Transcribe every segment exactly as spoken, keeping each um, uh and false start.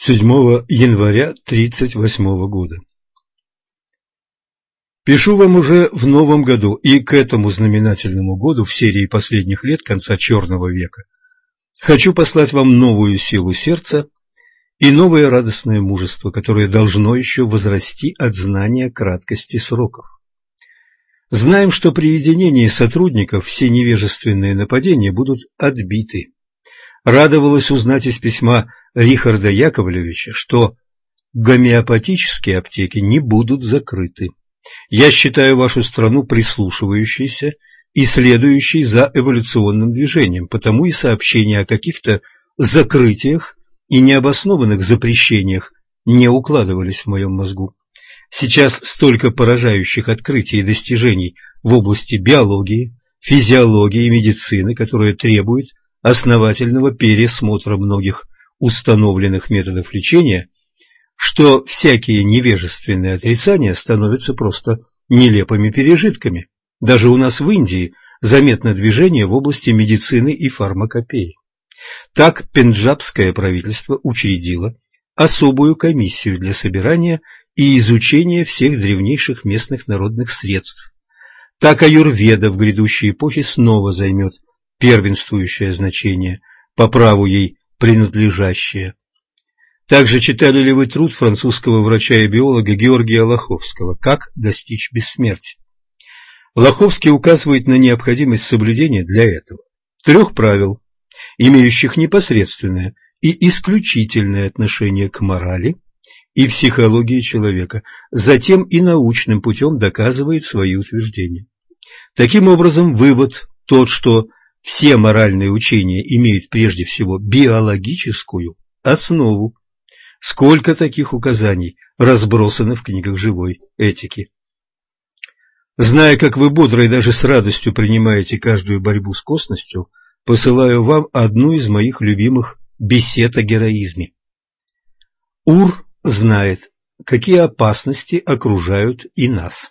седьмого января тридцать восьмого года. Пишу вам уже в новом году, и к этому знаменательному году в серии последних лет конца Черного века хочу послать вам новую силу сердца и новое радостное мужество, которое должно еще возрасти от знания краткости сроков. Знаем, что при единении сотрудников все невежественные нападения будут отбиты. Радовалась узнать из письма Рихарда Яковлевича, что гомеопатические аптеки не будут закрыты. Я считаю вашу страну прислушивающейся и следующей за эволюционным движением, потому и сообщения о каких-то закрытиях и необоснованных запрещениях не укладывались в моем мозгу. Сейчас столько поражающих открытий и достижений в области биологии, физиологии и медицины, которые требуют основательного пересмотра многих установленных методов лечения, что всякие невежественные отрицания становятся просто нелепыми пережитками. Даже у нас в Индии заметно движение в области медицины и фармакопеи. Так пенджабское правительство учредило особую комиссию для собирания и изучения всех древнейших местных народных средств. Так аюрведа в грядущей эпохе снова займет первенствующее значение, по праву ей принадлежащее. Также читали ли вы труд французского врача и биолога Георгия Лаховского «Как достичь бессмертия»? Лаховский указывает на необходимость соблюдения для этого трех правил, имеющих непосредственное и исключительное отношение к морали и психологии человека, затем и научным путем доказывает свои утверждения. Таким образом, вывод тот, что все моральные учения имеют прежде всего биологическую основу. Сколько таких указаний разбросано в книгах живой этики. Зная, как вы бодро и даже с радостью принимаете каждую борьбу с косностью, посылаю вам одну из моих любимых бесед о героизме. Ур знает, какие опасности окружают и нас.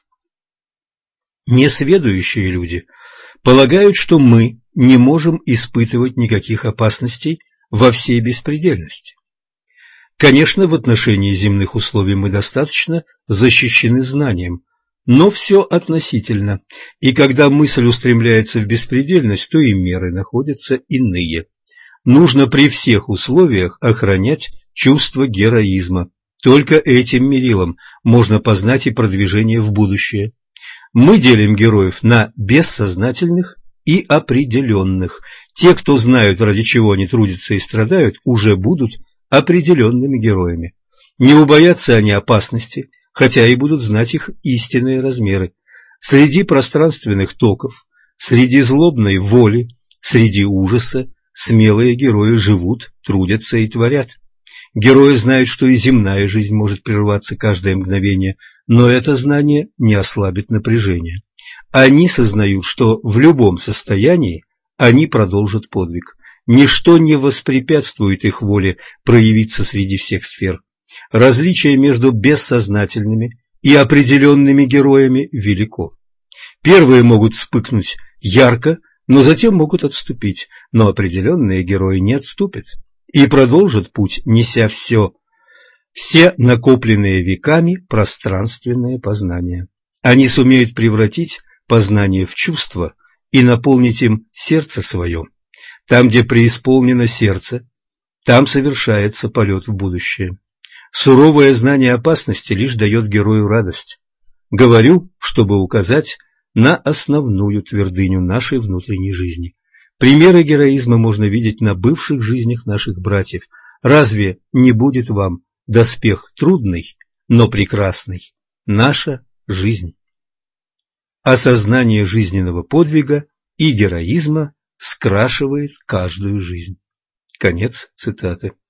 Несведущие люди полагают, что мы не можем испытывать никаких опасностей во всей беспредельности. Конечно, в отношении земных условий мы достаточно защищены знанием, но все относительно, и когда мысль устремляется в беспредельность, то и меры находятся иные. Нужно при всех условиях охранять чувство героизма. Только этим мерилом можно познать и продвижение в будущее. Мы делим героев на бессознательных и определенных. Те, кто знают, ради чего они трудятся и страдают, уже будут определенными героями. Не убоятся они опасности, хотя и будут знать их истинные размеры. Среди пространственных токов, среди злобной воли, среди ужаса смелые герои живут, трудятся и творят. Герои знают, что и земная жизнь может прерваться каждое мгновение, но это знание не ослабит напряжение. Они сознают, что в любом состоянии они продолжат подвиг. Ничто не воспрепятствует их воле проявиться среди всех сфер. Различие между бессознательными и определенными героями велико. Первые могут вспыхнуть ярко, но затем могут отступить, но определенные герои не отступят и продолжат путь, неся все, все накопленные веками пространственные познания. Они сумеют превратить познание в чувство и наполнить им сердце свое. Там, где преисполнено сердце, там совершается полет в будущее. Суровое знание опасности лишь дает герою радость. Говорю, чтобы указать на основную твердыню нашей внутренней жизни. Примеры героизма можно видеть на бывших жизнях наших братьев. Разве не будет вам доспех трудный, но прекрасный? Наша жизнь. Осознание жизненного подвига и героизма скрашивает каждую жизнь. Конец цитаты.